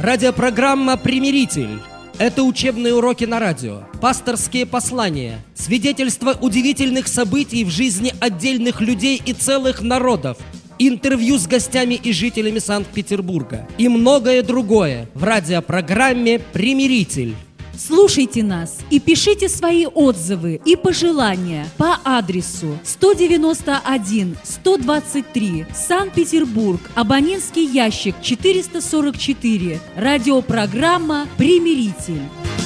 Радиопрограмма «Примиритель». Это учебные уроки на радио, пасторские послания, свидетельства удивительных событий в жизни отдельных людей и целых народов, интервью с гостями и жителями Санкт-Петербурга и многое другое в радиопрограмме «Примиритель». Слушайте нас и пишите свои отзывы и пожелания по адресу 191-123, Санкт-Петербург, абонентский ящик 444, радиопрограмма «Примиритель».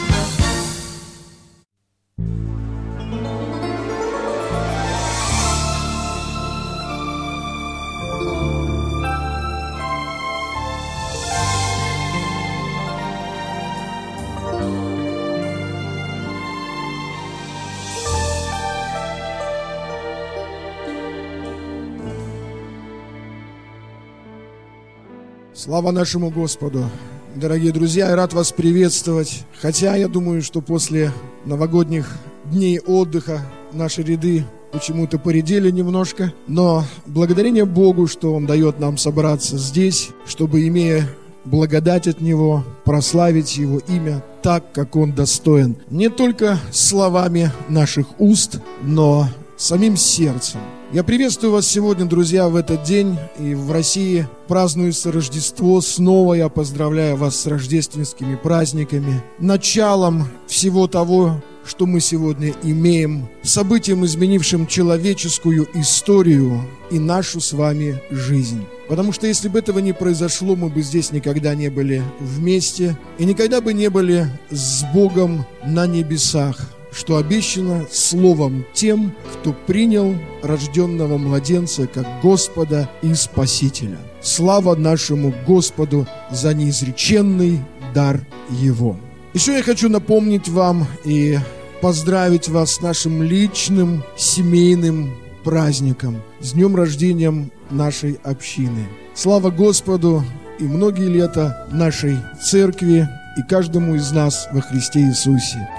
Слава нашему Господу! Дорогие друзья, я рад вас приветствовать. Хотя я думаю, что после новогодних дней отдыха наши ряды почему-то поредели немножко. Но благодарение Богу, что Он дает нам собраться здесь, чтобы, имея благодать от Него, прославить Его имя так, как Он достоин. Не только словами наших уст, но самим сердцем. Я приветствую вас сегодня, друзья, в этот день. И в России празднуется Рождество. Снова я поздравляю вас с рождественскими праздниками, началом всего того, что мы сегодня имеем, событием, изменившим человеческую историю и нашу с вами жизнь. Потому что если бы этого не произошло, мы бы здесь никогда не были вместе и никогда бы не были с Богом на небесах, что обещано словом тем, кто принял рожденного младенца как Господа и Спасителя. Слава нашему Господу за неизреченный дар Его. Еще я хочу напомнить вам и поздравить вас с нашим личным семейным праздником, с днем рождения нашей общины. Слава Господу и многие лета нашей церкви и каждому из нас во Христе Иисусе.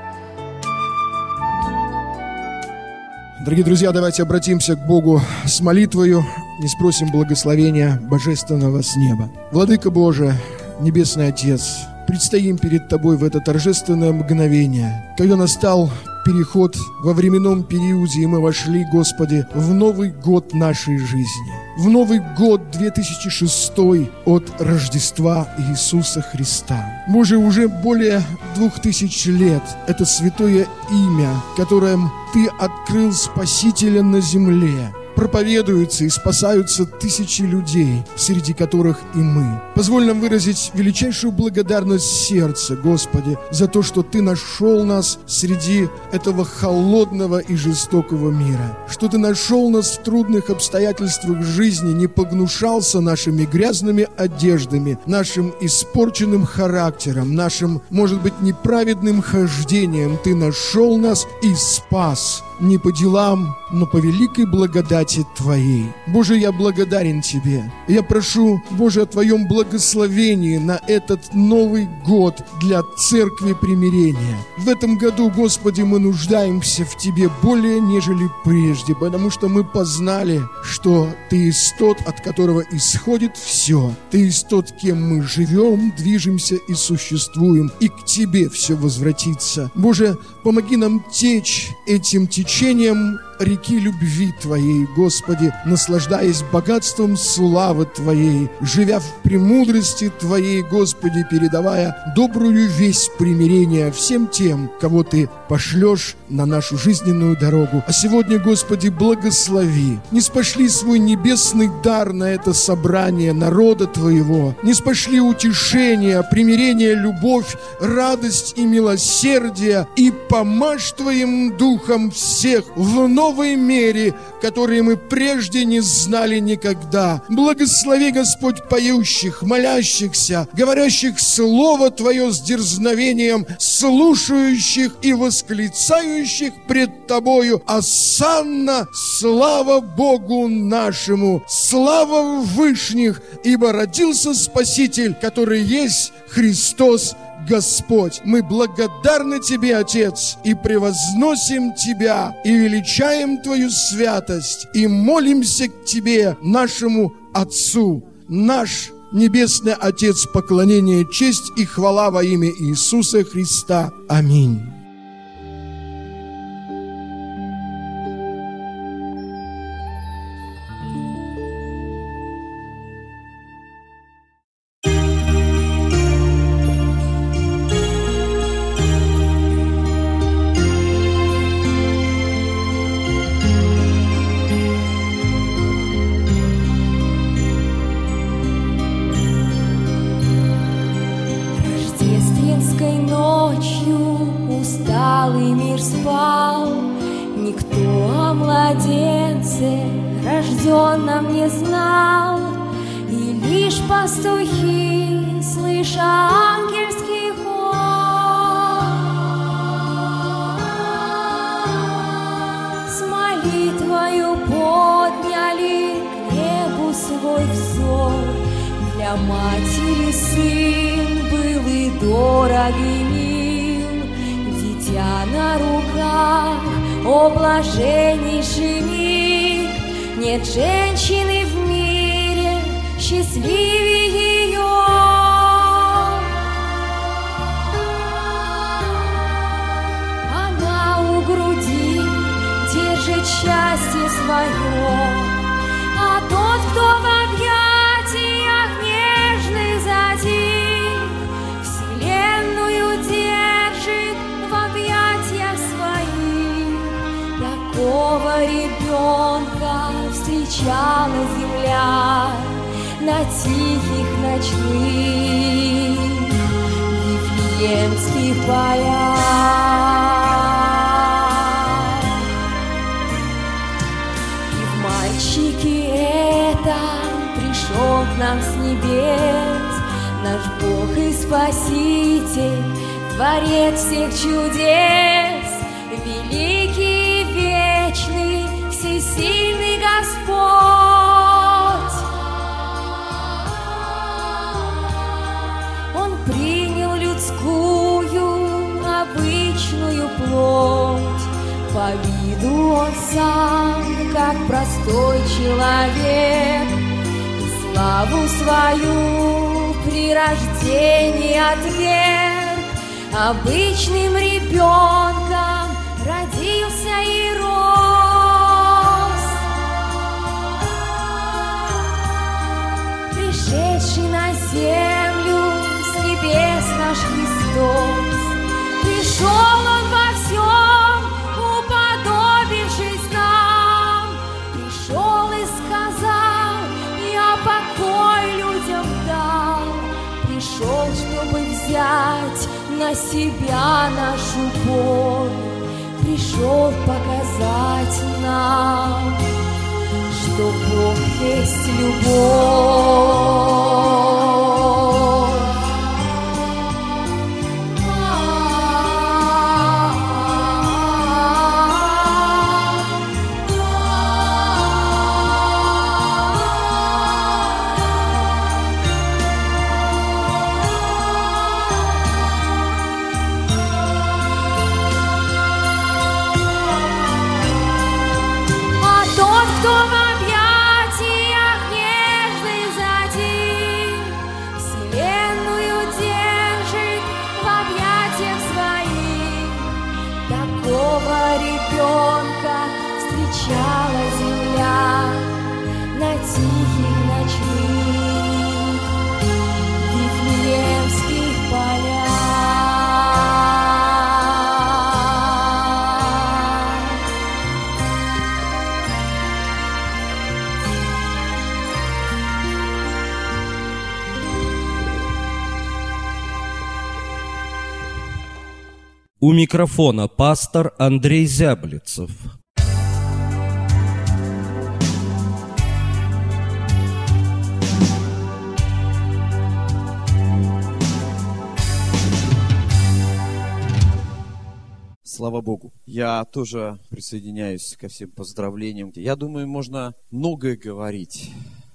Дорогие друзья, давайте обратимся к Богу с молитвою и спросим благословения Божественного с неба. Владыка Божий, Небесный Отец, предстоим перед Тобой в это торжественное мгновение, когда настал переход во временном периоде, и мы вошли, Господи, в Новый год нашей жизни, в Новый год 2006 от Рождества Иисуса Христа. Боже, уже более 2000 лет это святое имя, которым Ты открыл Спасителя на земле, проповедуются и спасаются тысячи людей, среди которых и мы. Позволь нам выразить величайшую благодарность сердца, Господи, за то, что Ты нашел нас среди этого холодного и жестокого мира, что Ты нашел нас в трудных обстоятельствах жизни, не погнушался нашими грязными одеждами, нашим испорченным характером, нашим, может быть, неправедным хождением. Ты нашел нас и спас. Не по делам, но по великой благодати Твоей. Боже, я благодарен Тебе. Я прошу, Боже, о Твоем благословении на этот Новый год для Церкви Примирения. В этом году, Господи, мы нуждаемся в Тебе более, нежели прежде, потому что мы познали, что Ты есть тот, от которого исходит все. Ты есть тот, кем мы живем, движемся и существуем, и к Тебе все возвратится. Боже, помоги нам течь этим течением реки любви Твоей, Господи, наслаждаясь богатством славы Твоей, живя в премудрости Твоей, Господи, передавая добрую весть примирения всем тем, кого Ты пошлешь на нашу жизненную дорогу. А сегодня, Господи, благослови. Не спошли свой небесный дар на это собрание народа Твоего, не спошли утешение, примирение, любовь, радость и милосердие, и помажь Твоим Духом всех в новой мере, которые мы прежде не знали никогда. Благослови, Господь, поющих, молящихся, говорящих Слово Твое с дерзновением, слушающих и восклицающих пред Тобою: «Осанна, слава Богу нашему, слава в вышних, ибо родился Спаситель, который есть Христос Господь». Мы благодарны Тебе, Отец, и превозносим Тебя, и величаем Твою святость, и молимся к Тебе, нашему Отцу. Наш Небесный Отец, поклонение, честь и хвала во имя Иисуса Христа. Аминь. Рождественской ночью усталый мир спал, никто о младенце рожденном не знал, и лишь пастухи, слыша ангельский хор, с молитвою подняли к небу свой взор. Для матери сын был и дорог, и мил, дитя на руках, о блаженнейший миг. Нет женщины в мире счастливее ее. Она у груди держит счастье свое, а тот, кто в объятиях нежных затих, вселенную держит в объятиях своих. Такого ребенка встречала земля на тихих ночных Вифлеемских полях. И в мальчике этом пришел к нам с небес наш Бог и Спаситель, Творец всех чудес, великий и вечный, всесильный Господь. Он принял людскую, обычную плоть, по виду он сам, как простой человек, и славу свою при рождении отверг. Обычным ребенком родился и рос, пришедший на землю с небес наш Христос. Пришел он во всем, уподобившись нам, пришел и сказал, я покой людям дал. Пришел, чтобы взять на себя нашу боль, пришел показать нам, что Бог есть любовь. Встречала земля на тихих ночных Вифлеемских полях. У микрофона пастор Андрей Зяблицев. Слава Богу. Я тоже присоединяюсь ко всем поздравлениям. Я думаю, можно многое говорить о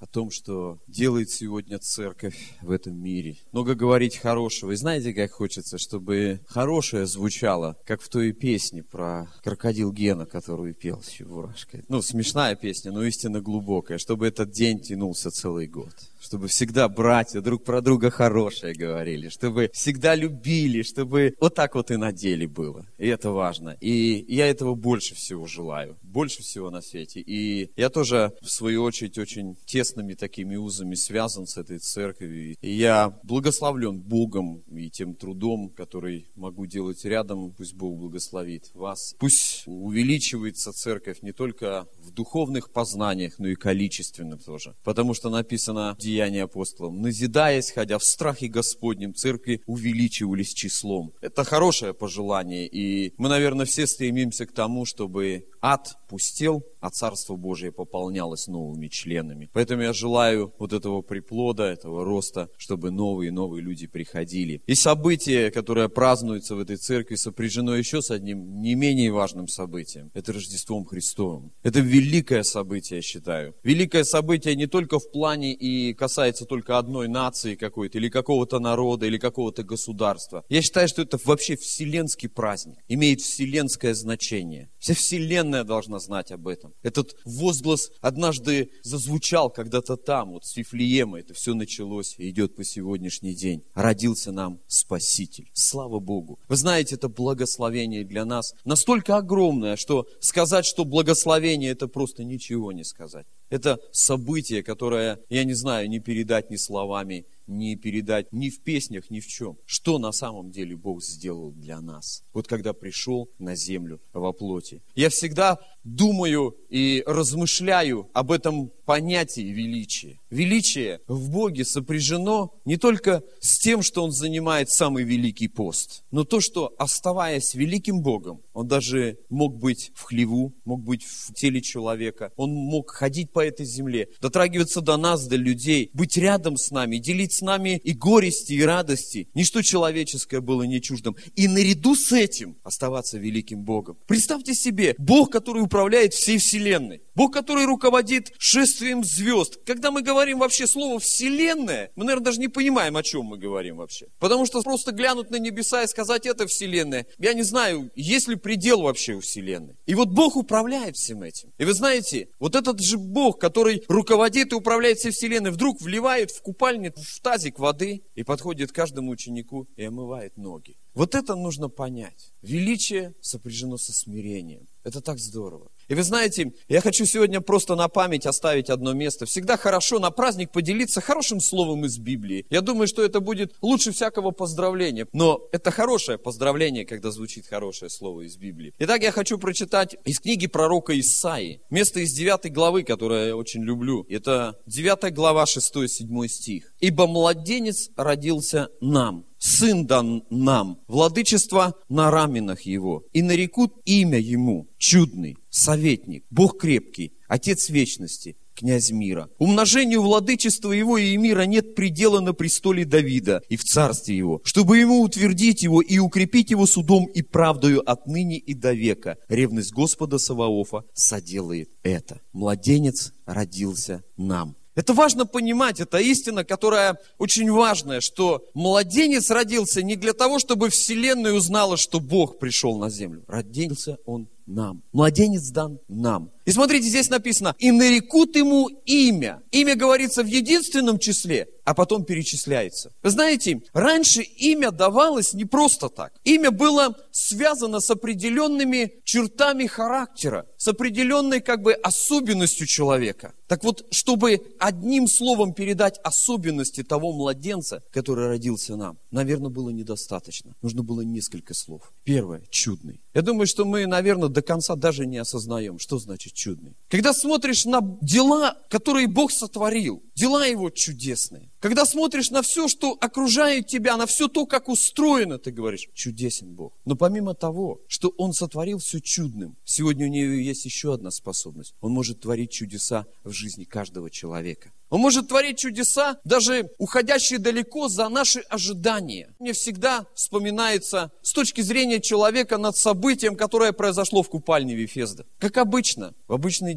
том, что делает сегодня церковь в этом мире. Много говорить хорошего. И знаете, как хочется, чтобы хорошее звучало, как в той песне про крокодил Гена, которую пел с Чебурашкой. Смешная песня, но истинно глубокая. Чтобы этот день тянулся целый год. Чтобы всегда братья друг про друга хорошее говорили. Чтобы всегда любили. Чтобы вот так вот и на деле было. И это важно. И я этого больше всего желаю. Больше всего на свете. И я тоже, в свою очередь, очень тесными такими узами связан с этой церковью. И я благословлен Богом и тем трудом, который могу делать рядом. Пусть Бог благословит вас. Пусть увеличивается церковь не только в духовных познаниях, но и количественных тоже. Потому что написано в Деянии апостолов: назидаясь, ходя в страхе Господнем, церкви увеличивались числом. Это хорошее пожелание. И мы, наверное, все стремимся к тому, чтобы ад пустел, а Царство Божие пополнялось новыми членами. Поэтому я желаю вот этого приплода, этого роста, чтобы новые и новые люди приходили. И событие, которое празднуется в этой церкви, сопряжено еще с одним не менее важным событием. Это Рождеством Христовым. Это великое событие, я считаю. Великое событие не только в плане и касается только одной нации какой-то, или какого-то народа, или какого-то государства. Я считаю, что это вообще вселенский праздник, имеет вселенское значение. Вся вселенная должна знать об этом. Этот возглас однажды зазвучал когда-то там, вот с Вифлеема. Это все началось и идет по сегодняшний день. Родился нам Спаситель. Слава Богу. Вы знаете, это благословение для нас настолько огромное, что сказать, что благословение, это просто ничего не сказать. Это событие, которое, я не знаю, не передать ни словами, не передать ни в песнях, ни в чем. Что на самом деле Бог сделал для нас? Вот когда пришел на землю во плоти. Я всегда думаю и размышляю об этом понятии величия. Величие в Боге сопряжено не только с тем, что Он занимает самый великий пост, но то, что, оставаясь великим Богом, Он даже мог быть в хлеву, мог быть в теле человека, Он мог ходить по этой земле, дотрагиваться до нас, до людей, быть рядом с нами, делить с нами и горести, и радости. Ничто человеческое было не чуждым. И наряду с этим оставаться великим Богом. Представьте себе, Бог, который управляет всей вселенной. Бог, который руководит шествием звезд. Когда мы говорим вообще слово «вселенная», мы, наверное, даже не понимаем, о чем мы говорим вообще. Потому что просто глянуть на небеса и сказать «это вселенная», я не знаю, есть ли предел вообще у вселенной. И вот Бог управляет всем этим. И вы знаете, вот этот же Бог, который руководит и управляет всей вселенной, вдруг вливает в купальник, в тазик воды и подходит к каждому ученику и омывает ноги. Вот это нужно понять. Величие сопряжено со смирением. Это так здорово. И вы знаете, я хочу сегодня просто на память оставить одно место. Всегда хорошо на праздник поделиться хорошим словом из Библии. Я думаю, что это будет лучше всякого поздравления. Но это хорошее поздравление, когда звучит хорошее слово из Библии. Итак, я хочу прочитать из книги пророка Исаии. Место из 9 главы, которое я очень люблю. Это 9 глава, 6-7 стих. «Ибо младенец родился нам, сын дан нам, владычество на раменах его, и нарекут имя ему чудный, советник, Бог крепкий, Отец вечности, князь мира. Умножению владычества его и мира нет предела на престоле Давида и в царстве его, чтобы ему утвердить его и укрепить его судом и правдою отныне и до века. Ревность Господа Саваофа соделает это». Младенец родился нам. Это важно понимать, это истина, которая очень важная, что младенец родился не для того, чтобы вселенная узнала, что Бог пришел на землю. Родился он нам. Младенец дан нам. И смотрите, здесь написано, и нарекут ему имя. Имя говорится в единственном числе, а потом перечисляется. Вы знаете, раньше имя давалось не просто так. Имя было связано с определенными чертами характера, с определенной особенностью человека. Так вот, чтобы одним словом передать особенности того младенца, который родился нам, наверное, было недостаточно. Нужно было несколько слов. Первое, чудный. Я думаю, что мы, наверное, до конца даже не осознаем, что значит чудный. Когда смотришь на дела, которые Бог сотворил, дела Его чудесные. Когда смотришь на все, что окружает тебя, на все то, как устроено, ты говоришь, чудесен Бог. Но помимо того, что Он сотворил все чудным, сегодня у Него есть еще одна способность. Он может творить чудеса в жизни каждого человека. Он может творить чудеса, даже уходящие далеко за наши ожидания. Мне всегда вспоминается с точки зрения человека над событием, которое произошло в купальне Вифезда. Как обычно, в обычный день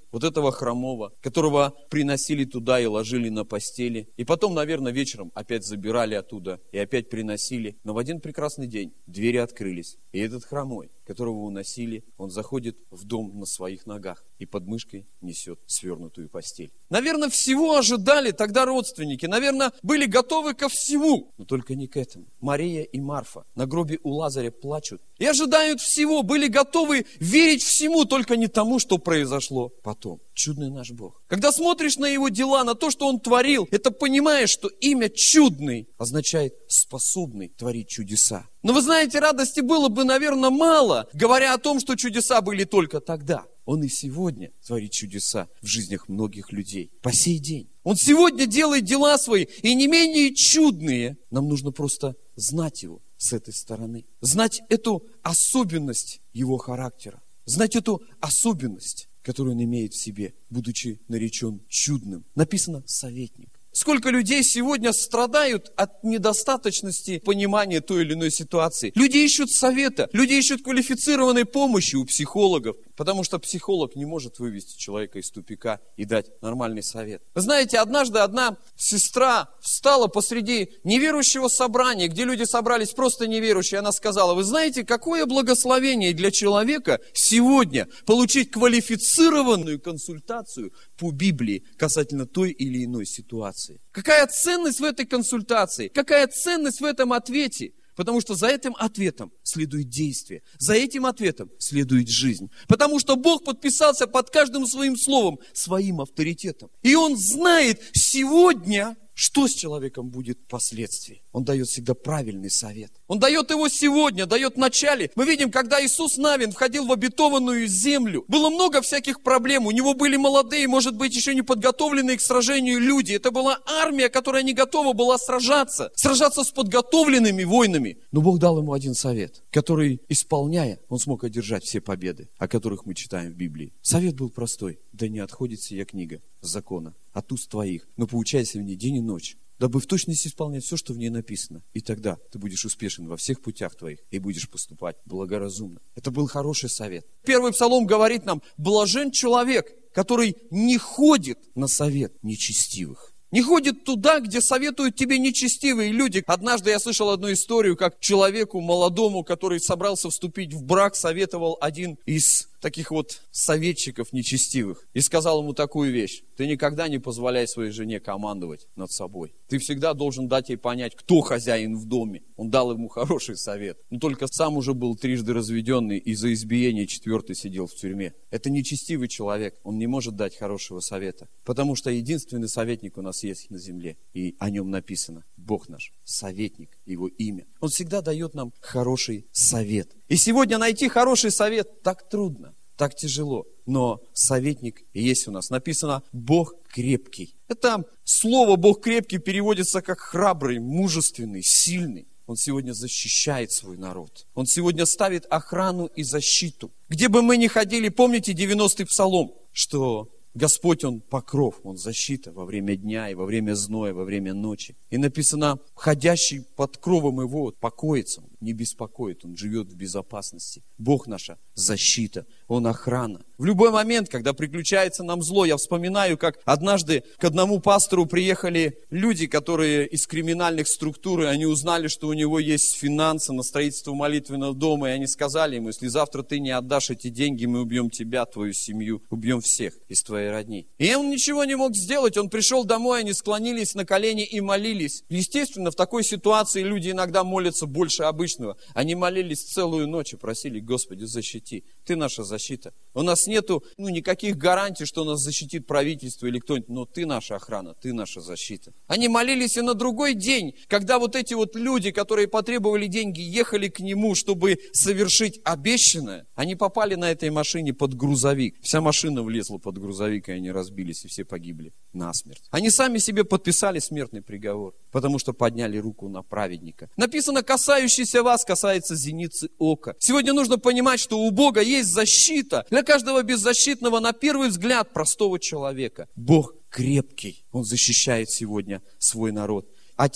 вот этого хромого, которого приносили туда и ложили на постели. И потом, наверное, вечером опять забирали оттуда и опять приносили. Но в один прекрасный день двери открылись. И этот хромой, которого уносили, он заходит в дом на своих ногах и под мышкой несет свернутую постель. Наверное, всего ожидали тогда родственники. Наверное, были готовы ко всему, но только не к этому. Мария и Марфа на гробе у Лазаря плачут и ожидают всего, были готовы верить всему, только не тому, что произошло потом. Чудный наш Бог. Когда смотришь на Его дела, на то, что Он творил, это понимаешь, что имя «чудный» означает «способный творить чудеса». Но вы знаете, радости было бы, наверное, мало, говоря о том, что чудеса были только тогда. Он и сегодня творит чудеса в жизнях многих людей. По сей день. Он сегодня делает дела свои, и не менее чудные. Нам нужно просто знать Его с этой стороны. Знать эту особенность Его характера. Знать эту особенность, которую Он имеет в себе, будучи наречен чудным. Написано «советник». Сколько людей сегодня страдают от недостаточности понимания той или иной ситуации. Люди ищут совета, люди ищут квалифицированной помощи у психологов, потому что психолог не может вывести человека из тупика и дать нормальный совет. Вы знаете, однажды одна сестра встала посреди неверующего собрания, где люди собрались просто неверующие. Она сказала: вы знаете, какое благословение для человека сегодня получить квалифицированную консультацию по Библии касательно той или иной ситуации. Какая ценность в этой консультации? Какая ценность в этом ответе? Потому что за этим ответом следует действие. За этим ответом следует жизнь. Потому что Бог подписался под каждым своим словом, своим авторитетом. И Он знает сегодня, что с человеком будет впоследствии. Он дает всегда правильный совет. Он дает его сегодня, дает в начале. Мы видим, когда Иисус Навин входил в обетованную землю, было много всяких проблем. У него были молодые, может быть, еще не подготовленные к сражению люди. Это была армия, которая не готова была сражаться с подготовленными воинами. Но Бог дал ему один совет, который, исполняя, он смог одержать все победы, о которых мы читаем в Библии. Совет был простой: да не отходит сия книга закона от уст твоих, но поучайся в ней день и ночь, дабы в точности исполнять все, что в ней написано. И тогда ты будешь успешен во всех путях твоих и будешь поступать благоразумно. Это был хороший совет. Первый псалом говорит нам: блажен человек, который не ходит на совет нечестивых. Не ходит туда, где советуют тебе нечестивые люди. Однажды я слышал одну историю, как человеку молодому, который собрался вступить в брак, советовал один из таких вот советчиков нечестивых. И сказал ему такую вещь: ты никогда не позволяй своей жене командовать над собой. Ты всегда должен дать ей понять, кто хозяин в доме. Он дал ему хороший совет. Но только сам уже был трижды разведенный и за избиение 4-й сидел в тюрьме. Это нечестивый человек. Он не может дать хорошего совета. Потому что единственный советник у нас есть на земле. И о нем написано: Бог наш, советник, Его имя. Он всегда дает нам хороший совет. И сегодня найти хороший совет так трудно, так тяжело. Но советник есть у нас. Написано «Бог крепкий». Это слово «Бог крепкий» переводится как храбрый, мужественный, сильный. Он сегодня защищает свой народ. Он сегодня ставит охрану и защиту. Где бы мы ни ходили, помните 90-й псалом, что Господь, Он покров, Он защита во время дня и во время зноя, во время ночи. И написано: ходящий под кровом Его покоится, Он не беспокоит, Он живет в безопасности. Бог наша защита, Он охрана. В любой момент, когда приключается нам зло, я вспоминаю, как однажды к одному пастору приехали люди, которые из криминальных структур, и они узнали, что у него есть финансы на строительство молитвенного дома, и они сказали ему: если завтра ты не отдашь эти деньги, мы убьем тебя, твою семью, убьем всех из твоей родни. И он ничего не мог сделать, он пришел домой, они склонились на колени и молились. Естественно, в такой ситуации люди иногда молятся больше обычного. Они молились целую ночь и просили: Господи, защити, Ты наша защита. У нас нету никаких гарантий, что нас защитит правительство или кто-нибудь, но Ты наша охрана, Ты наша защита. Они молились и на другой день, когда вот эти вот люди, которые потребовали деньги, ехали к нему, чтобы совершить обещанное, они попали на этой машине под грузовик. Вся машина влезла под грузовик, и они разбились, и все погибли насмерть. Они сами себе подписали смертный приговор, потому что подняли руку на праведника. Написано: касающийся вас касается зеницы ока. Сегодня нужно понимать, что у Бога есть защита для каждого беззащитного, на первый взгляд, простого человека. Бог крепкий. Он защищает сегодня свой народ. Отец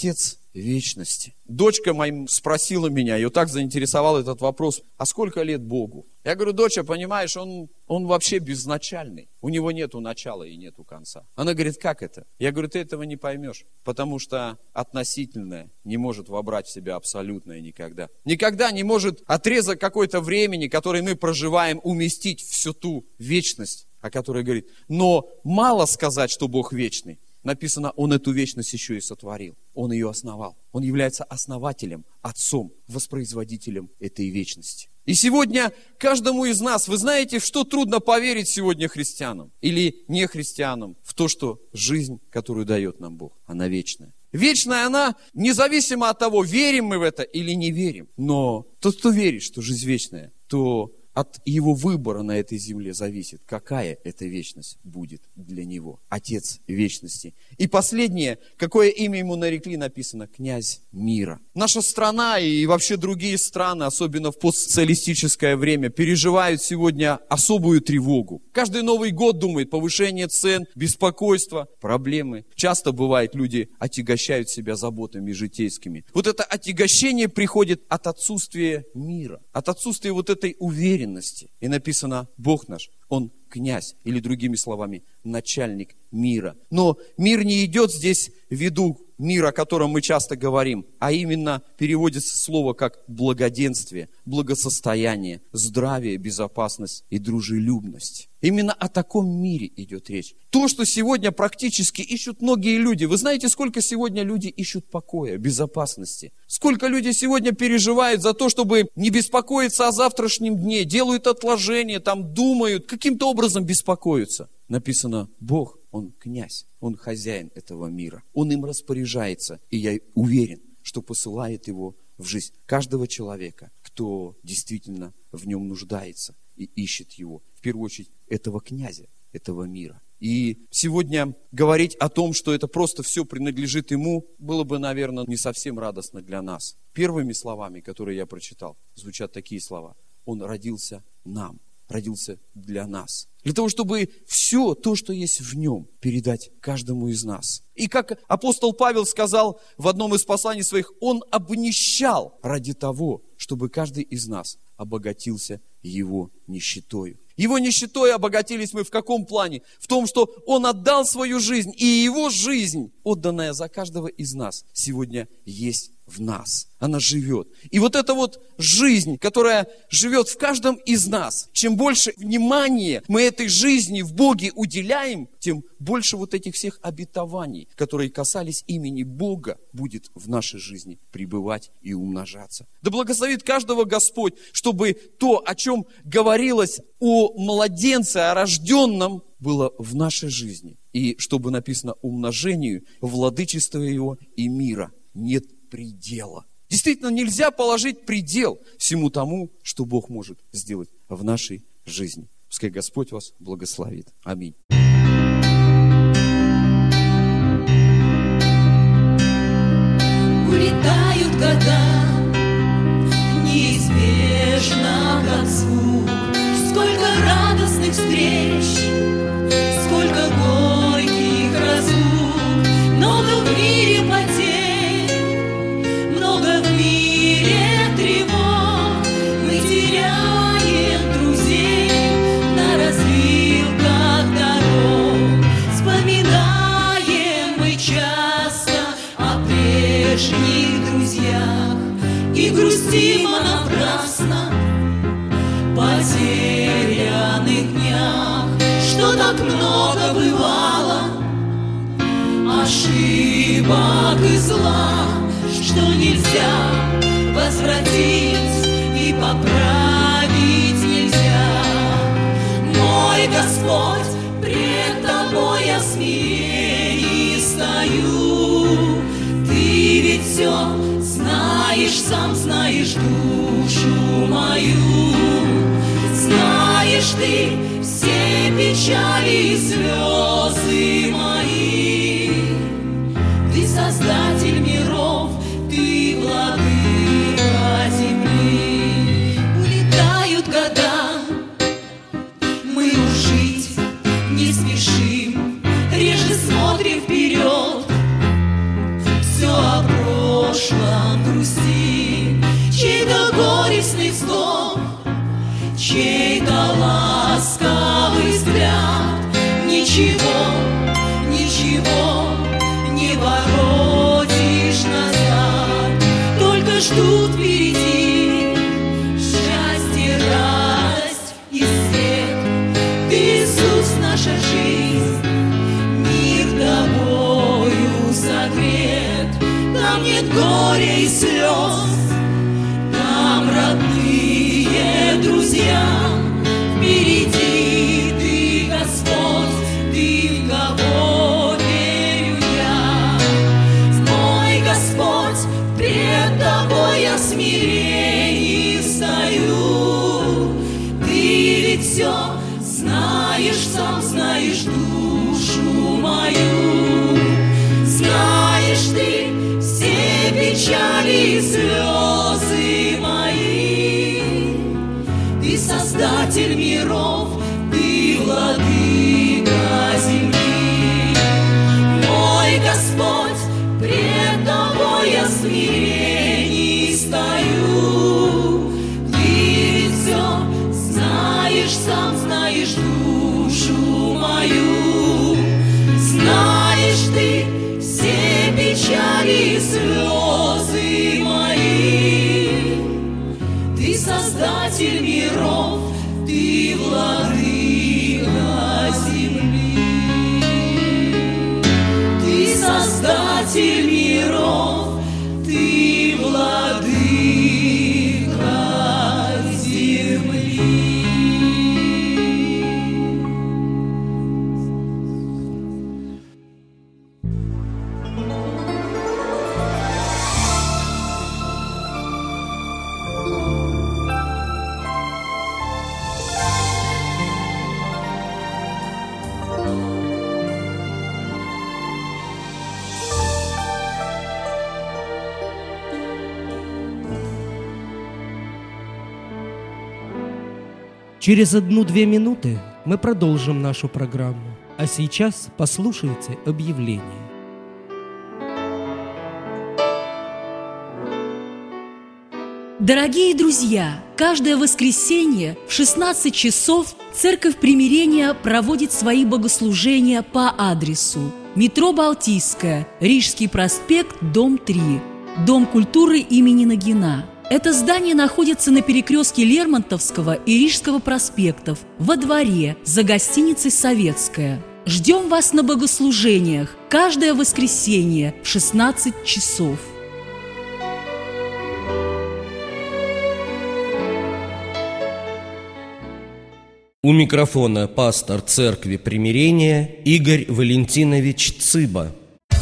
вечности. Дочка моя спросила меня, ее так заинтересовал этот вопрос, а сколько лет Богу? Я говорю, доча, понимаешь, он вообще безначальный. У него нету начала и нету конца. Она говорит, как это? Я говорю, ты этого не поймешь, потому что относительное не может вобрать в себя абсолютное никогда. Никогда не может отрезок какой-то времени, который мы проживаем, уместить всю ту вечность, о которой говорит. Но мало сказать, что Бог вечный. Написано, Он эту вечность еще и сотворил. Он ее основал. Он является основателем, отцом, воспроизводителем этой вечности. И сегодня каждому из нас, вы знаете, в что трудно поверить сегодня христианам или не христианам, в то, что жизнь, которую дает нам Бог, она вечная. Вечная она, независимо от того, верим мы в это или не верим. Но тот, кто верит, что жизнь вечная, то от его выбора на этой земле зависит, какая эта вечность будет для него. Отец вечности. И последнее, какое имя ему нарекли, написано «Князь мира». Наша страна и вообще другие страны, особенно в постсоциалистическое время, переживают сегодня особую тревогу. Каждый Новый год думает повышение цен, беспокойство, проблемы. Часто бывает, люди отягощают себя заботами житейскими. Вот это отягощение приходит от отсутствия мира, от отсутствия вот этой уверенности. И написано, Бог наш, Он князь, или другими словами, начальник мира. Но мир не идет здесь в виду мира, о котором мы часто говорим, а именно переводится слово как благоденствие, благосостояние, здравие, безопасность и дружелюбность. Именно о таком мире идет речь. То, что сегодня практически ищут многие люди. Вы знаете, сколько сегодня люди ищут покоя, безопасности? Сколько люди сегодня переживают за то, чтобы не беспокоиться о завтрашнем дне, делают отложения, там думают, каким-то образом беспокоятся. Написано, Бог, Он князь, Он хозяин этого мира. Он им распоряжается, и я уверен, что посылает его в жизнь каждого человека, кто действительно в нем нуждается и ищет его. В первую очередь, этого князя, этого мира. И сегодня говорить о том, что это просто все принадлежит ему, было бы, наверное, не совсем радостно для нас. Первыми словами, которые я прочитал, звучат такие слова. Он родился нам, родился для нас. Для того, чтобы все то, что есть в нем, передать каждому из нас. И как апостол Павел сказал в одном из посланий своих, он обнищал ради того, чтобы каждый из нас обогатился его нищетою. Его нищетой обогатились мы в каком плане? В том, что Он отдал свою жизнь, и Его жизнь, отданная за каждого из нас, сегодня есть в нас. Она живет. И вот эта вот жизнь, которая живет в каждом из нас, чем больше внимания мы этой жизни в Боге уделяем, тем больше вот этих всех обетований, которые касались имени Бога, будет в нашей жизни пребывать и умножаться. Да благословит каждого Господь, чтобы то, о чем говорилось о младенце, о рожденном, было в нашей жизни. И чтобы написано умножению, владычества Его и мира нет предела. Действительно, нельзя положить предел всему тому, что Бог может сделать в нашей жизни. Пускай Господь вас благословит. Аминь. Улетают года, неизбежно как звук. Сколько радостных встреч, сколько горьких разлук. Много в мире потерь, много в мире тревог. Мы теряем друзей на развилках дорог. Вспоминаем мы часто о прежних друзьях и грустим напрасно потерянных днях, что так много бывало ошибок и зла, что нельзя возвратить и поправить нельзя. Мой Господь, пред Тобой я смирении стою. Ты ведь все знаешь, сам знаешь душу мою. Знаешь Ты все печали и слезы мои. Ты создатель миров, Ты владыка земли. Улетают года, мы уж жить не спешим, реже смотрим вперед, все о прошлом чей-то ласковый взгляд. Ничего, ничего не воротишь назад, только ждут впереди счастье, радость и свет. Ты, Иисус, наша жизнь, мир тобою согрет. Там нет горя и слез, там родные друзья. Впереди ты, Господь, ты, в кого верю я. Мой Господь, пред тобой я в смирении стою. Ты ведь все знаешь, сам знаешь душу мою. Знаешь ты все печали и слезы мои. Ты создатель миров, ты владыка земли. Мой Господь, пред тобой я в смирении стою. Ты ведь все знаешь, сам знаешь душу мою. Знаешь ты все печали и слезы мои. Ты создатель миров, ты владыка земли. Ты создатель миров, ты владыка земли. Через 1-2 минуты мы продолжим нашу программу. А сейчас послушайте объявление. Дорогие друзья, каждое воскресенье в 16 часов Церковь Примирения проводит свои богослужения по адресу: метро Балтийская, Рижский проспект, дом 3, Дом культуры имени Нагина. Это здание находится на перекрестке Лермонтовского и Рижского проспектов, во дворе, за гостиницей «Советская». Ждем вас на богослужениях каждое воскресенье в 16 часов. У микрофона пастор Церкви Примирения Игорь Валентинович Цыба.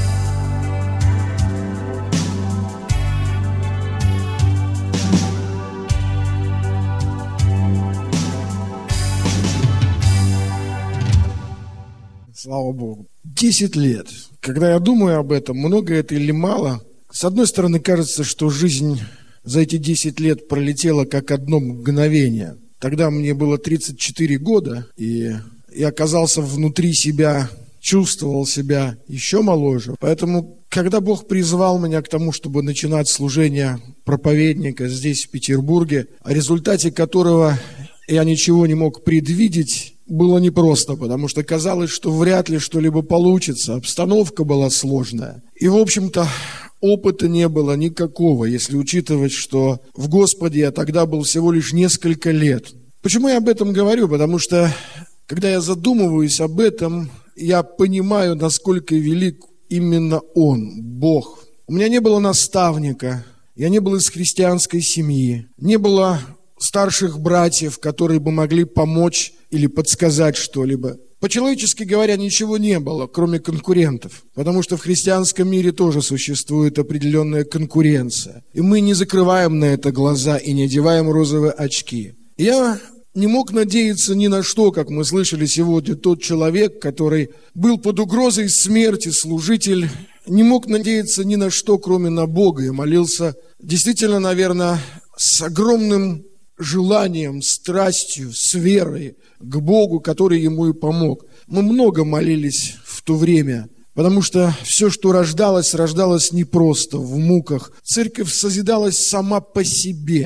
Слава Богу. 10 лет. Когда я думаю об этом, много это или мало, с одной стороны, кажется, что жизнь за эти 10 лет пролетела как одно мгновение. Тогда мне было 34 года, и я оказался внутри себя, чувствовал себя еще моложе. Поэтому, когда Бог призвал меня к тому, чтобы начинать служение проповедника здесь, в Петербурге, о результате которого я ничего не мог предвидеть, было непросто, потому что казалось, что вряд ли что-либо получится. Обстановка была сложная. И, в общем-то, опыта не было никакого, если учитывать, что в Господе я тогда был всего лишь несколько лет. Почему я об этом говорю? Потому что, когда я задумываюсь об этом, я понимаю, насколько велик именно Он, Бог. У меня не было наставника, я не был из христианской семьи, не было старших братьев, которые бы могли помочь или подсказать что-либо. По-человечески говоря, ничего не было, кроме конкурентов, потому что в христианском мире тоже существует определенная конкуренция. И мы не закрываем на это глаза и не одеваем розовые очки. Я не мог надеяться ни на что, как мы слышали сегодня, тот человек, который был под угрозой смерти, служитель, не мог надеяться ни на что, кроме на Бога, и молился действительно, наверное, с огромным желанием, страстью, с верой к Богу, который ему и помог. Мы много молились в то время, потому что все, что рождалось, рождалось не просто в муках. Церковь созидалась сама по себе.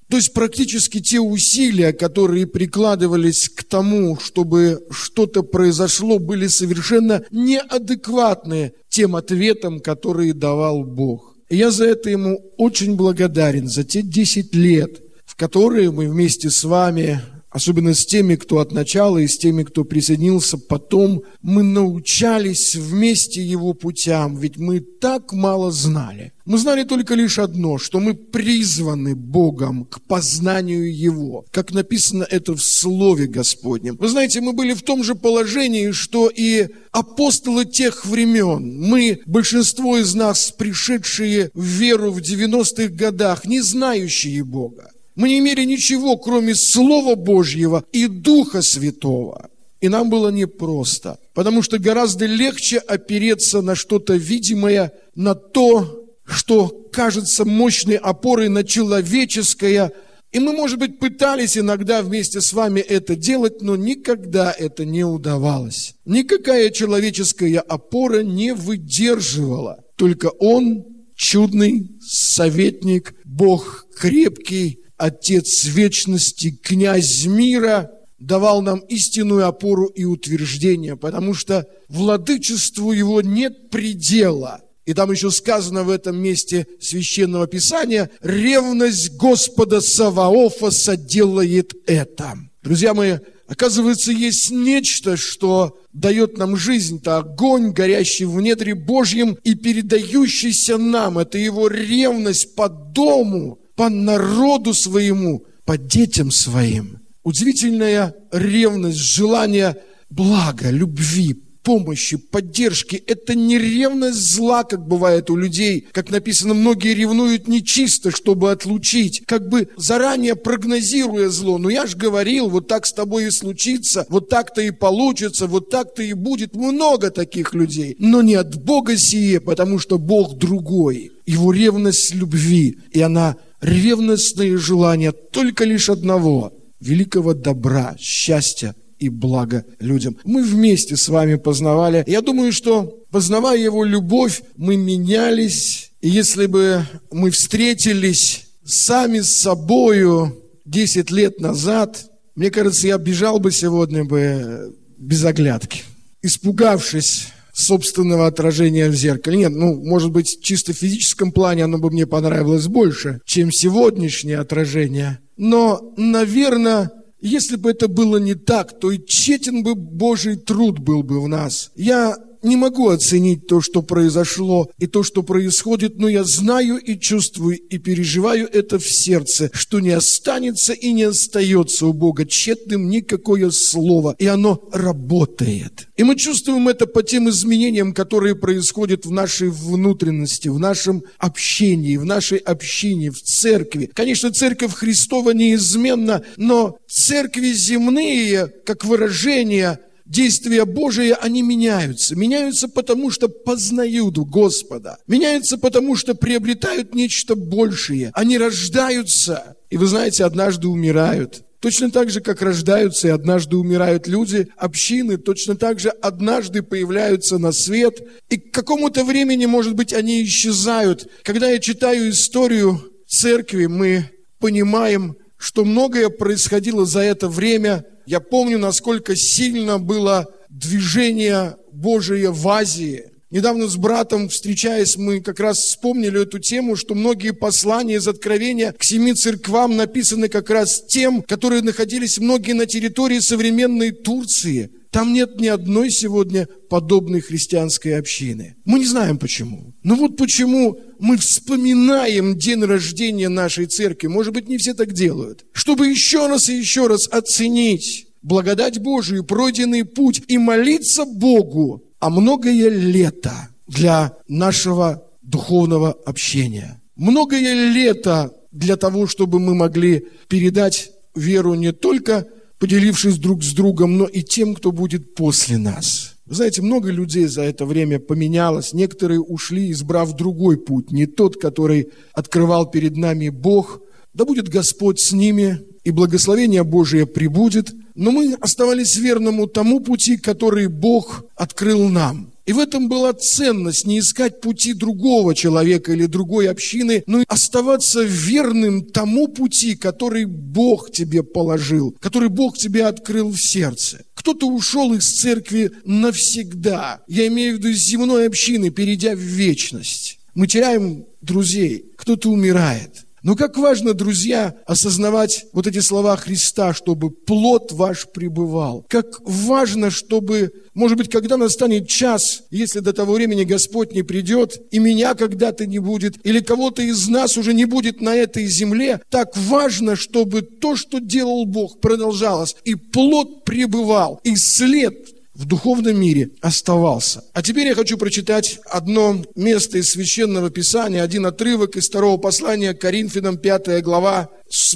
То есть практически те усилия, которые прикладывались к тому, чтобы что-то произошло, были совершенно неадекватны тем ответам, которые давал Бог. И я за это Ему очень благодарен, за те 10 лет, в которые мы вместе с вами, особенно с теми, кто от начала, и с теми, кто присоединился потом, мы научались вместе Его путям, ведь мы так мало знали. Мы знали только лишь одно, что мы призваны Богом к познанию Его, как написано это в Слове Господнем. Вы знаете, мы были в том же положении, что и апостолы тех времен. Мы, большинство из нас, пришедшие в веру в 90-х годах, не знающие Бога. Мы не имели ничего, кроме Слова Божьего и Духа Святого. И нам было непросто, потому что гораздо легче опереться на что-то видимое, на то, что кажется мощной опорой на человеческое. И мы, может быть, пытались иногда вместе с вами это делать, но никогда это не удавалось. Никакая человеческая опора не выдерживала. Только Он, чудный советник, Бог крепкий, Отец вечности, князь мира, давал нам истинную опору и утверждение, потому что владычеству Его нет предела. И там еще сказано в этом месте Священного Писания: ревность Господа Саваофа соделает это. Друзья мои, оказывается, есть нечто, что дает нам жизнь. Это огонь, горящий в недре Божьем и передающийся нам. Это Его ревность по дому, по народу своему, по детям своим. Удивительная ревность, желание блага, любви, помощи, поддержки. Это не ревность зла, как бывает у людей. Как написано, многие ревнуют нечисто, чтобы отлучить, как бы заранее прогнозируя зло. Но я же говорил, вот так с тобой и случится, вот так-то и получится, вот так-то и будет. Много таких людей. Но не от Бога сие, потому что Бог другой. Его ревность любви, и она ревностное желание только лишь одного – великого добра, счастья и блага людям. Мы вместе с вами познавали. Я думаю, что, познавая Его любовь, мы менялись. И если бы мы встретились сами с собою 10 лет назад, мне кажется, я бежал бы сегодня без оглядки, испугавшись собственного отражения в зеркале. Нет, может быть, чисто в физическом плане оно бы мне понравилось больше, чем сегодняшнее отражение. Но, наверное, если бы это было не так, то и тщетен бы Божий труд был бы в нас. Я не могу оценить то, что произошло и то, что происходит, но я знаю и чувствую, и переживаю это в сердце, что не останется и не остается у Бога тщетным никакое слово, и оно работает. И мы чувствуем это по тем изменениям, которые происходят в нашей внутренности, в нашем общении, в нашей общине, в церкви. Конечно, церковь Христова неизменна, но церкви земные, как выражение действия Божие, они меняются. Меняются потому, что познают Господа. Меняются потому, что приобретают нечто большее. Они рождаются, и вы знаете, однажды умирают. Точно так же, как рождаются и однажды умирают люди, общины, точно так же однажды появляются на свет. И к какому-то времени, может быть, они исчезают. Когда я читаю историю церкви, мы понимаем, что многое происходило за это время. Я помню, насколько сильно было движение Божие в Азии. Недавно с братом, встречаясь, мы как раз вспомнили эту тему, что многие послания из Откровения к 7 церквам написаны как раз тем, которые находились многие на территории современной Турции. Там нет ни одной сегодня подобной христианской общины. Мы не знаем почему. Но вот почему мы вспоминаем день рождения нашей церкви. Может быть, не все так делают. Чтобы еще раз и еще раз оценить благодать Божию, пройденный путь и молиться Богу о многое лето для нашего духовного общения. Многое лето для того, чтобы мы могли передать веру не только поделившись друг с другом, но и тем, кто будет после нас. Вы знаете, много людей за это время поменялось. Некоторые ушли, избрав другой путь, не тот, который открывал перед нами Бог. Да будет Господь с ними, и благословение Божие прибудет. Но мы оставались верному тому пути, который Бог открыл нам. И в этом была ценность не искать пути другого человека или другой общины, но оставаться верным тому пути, который Бог тебе положил, который Бог тебе открыл в сердце. Кто-то ушел из церкви навсегда, я имею в виду из земной общины, перейдя в вечность. Мы теряем друзей, кто-то умирает. Но как важно, друзья, осознавать вот эти слова Христа, чтобы плод ваш пребывал. Как важно, чтобы, может быть, когда настанет час, если до того времени Господь не придет, и меня когда-то не будет, или кого-то из нас уже не будет на этой земле, так важно, чтобы то, что делал Бог, продолжалось, и плод пребывал, и след в духовном мире оставался. А теперь я хочу прочитать одно место из Священного Писания, один отрывок из второго послания к Коринфянам, 5 глава, с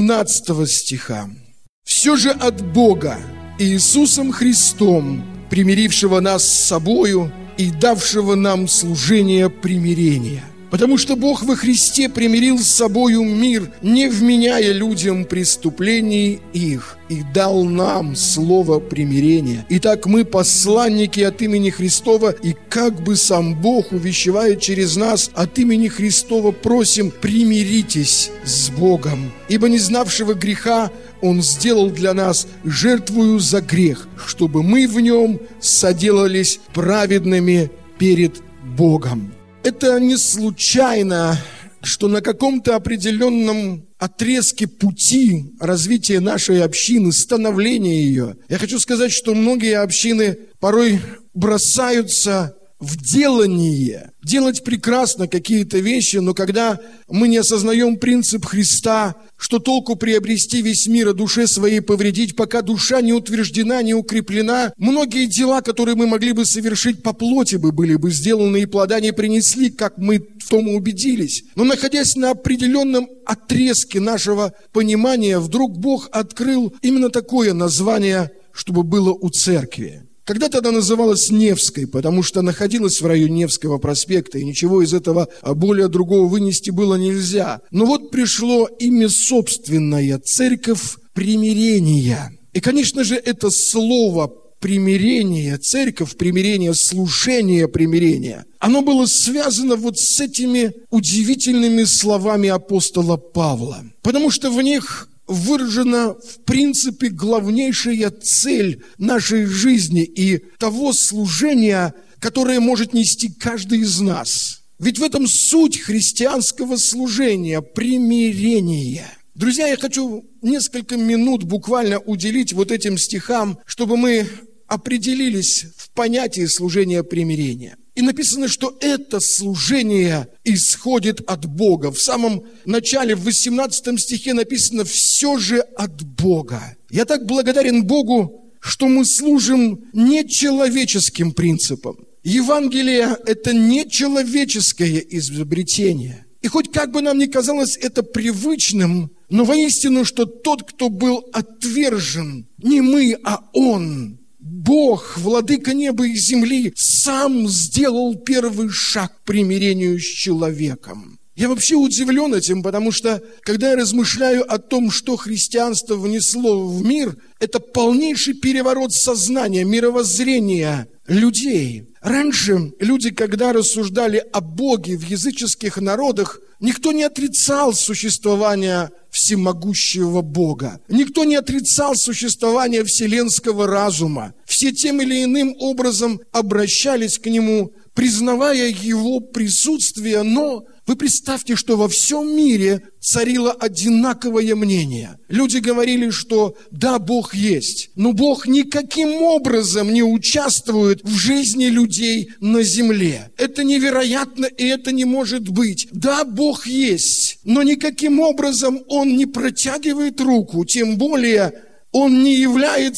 18 стиха. «Все же от Бога, Иисусом Христом, примирившего нас с собою и давшего нам служение примирения. Потому что Бог во Христе примирил с собою мир, не вменяя людям преступлений их, и дал нам слово примирения. Итак, мы посланники от имени Христова, и как бы сам Бог увещевает через нас, от имени Христова просим, примиритесь с Богом. Ибо не знавшего греха Он сделал для нас жертвую за грех, чтобы мы в нем соделались праведными перед Богом». Это не случайно, что на каком-то определенном отрезке пути развития нашей общины, становления ее, я хочу сказать, что многие общины порой бросаются в делание. Делать прекрасно какие-то вещи, но когда мы не осознаем принцип Христа, что толку приобрести весь мир, а душе своей повредить, пока душа не утверждена, не укреплена, многие дела, которые мы могли бы совершить по плоти, были бы сделаны, и плода не принесли, как мы в том убедились. Но находясь на определенном отрезке нашего понимания, вдруг Бог открыл именно такое название, чтобы было у церкви. Когда-то она называлась Невской, потому что находилась в районе Невского проспекта, и ничего из этого более другого вынести было нельзя. Но вот пришло имя собственное – Церковь Примирения. И, конечно же, это слово примирение, церковь примирения, служение примирения, оно было связано вот с этими удивительными словами апостола Павла, потому что в них выражена, в принципе, главнейшая цель нашей жизни и того служения, которое может нести каждый из нас. Ведь в этом суть христианского служения – примирение. Друзья, я хочу несколько минут буквально уделить вот этим стихам, чтобы мы определились в понятии служения примирения. И написано, что это служение исходит от Бога. В самом начале, в 18 стихе написано «все же от Бога». Я так благодарен Богу, что мы служим не человеческим принципам. Евангелие – это не человеческое изобретение. И хоть как бы нам ни казалось это привычным, но воистину, что тот, кто был отвержен, не мы, а Он, Бог, владыка неба и земли, сам сделал первый шаг к примирению с человеком. Я вообще удивлен этим, потому что, когда я размышляю о том, что христианство внесло в мир, это полнейший переворот сознания, мировоззрения людей. Раньше люди, когда рассуждали о Боге в языческих народах, никто не отрицал существование всемогущего Бога. Никто не отрицал существование вселенского разума. Все тем или иным образом обращались к Нему, признавая Его присутствие, но вы представьте, что во всем мире царило одинаковое мнение. Люди говорили, что да, Бог есть, но Бог никаким образом не участвует в жизни людей на земле. Это невероятно, и это не может быть. Да, Бог есть, но никаким образом Он не протягивает руку, тем более Он не является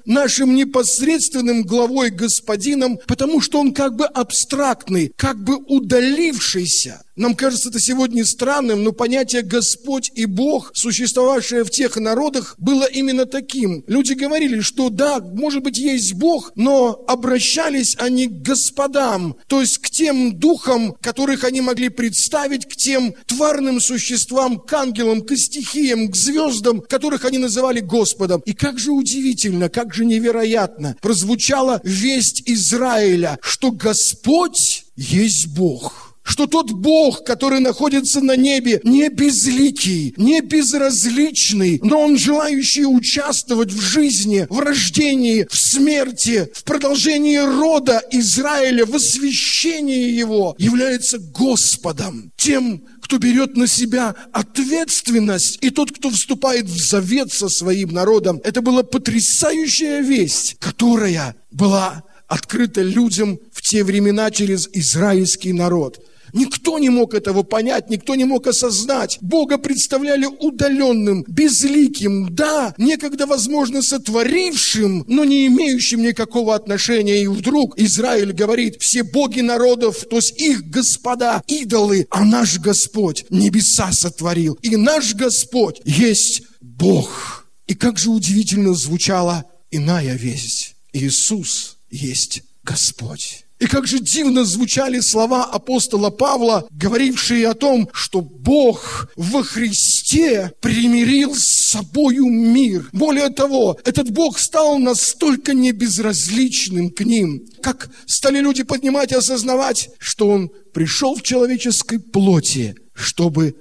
нашим непосредственным главой, господином, потому что он как бы абстрактный, как бы удалившийся. Нам кажется это сегодня странным, но понятие «Господь» и «Бог», существовавшее в тех народах, было именно таким. Люди говорили, что да, может быть, есть Бог, но обращались они к господам, то есть к тем духам, которых они могли представить, к тем тварным существам, к ангелам, к стихиям, к звездам, которых они называли Господом. И как же удивительно, как же невероятно прозвучала весть Израиля, что Господь есть Бог. Что тот Бог, который находится на небе, не безликий, не безразличный, но Он желающий участвовать в жизни, в рождении, в смерти, в продолжении рода Израиля, в освящении его, является Господом, тем, кто берет на себя ответственность, и тот, кто вступает в завет со своим народом. Это была потрясающая весть, которая была открыта людям в те времена через израильский народ. Никто не мог этого понять, никто не мог осознать. Бога представляли удаленным, безликим, да, некогда, возможно, сотворившим, но не имеющим никакого отношения. И вдруг Израиль говорит: все боги народов, то есть их господа, идолы, а наш Господь небеса сотворил. И наш Господь есть Бог. И как же удивительно звучала иная весть. Иисус есть Господь. И как же дивно звучали слова апостола Павла, говорившие о том, что Бог во Христе примирил с собою мир. Более того, этот Бог стал настолько небезразличным к ним, как стали люди поднимать и осознавать, что Он пришел в человеческой плоти, чтобы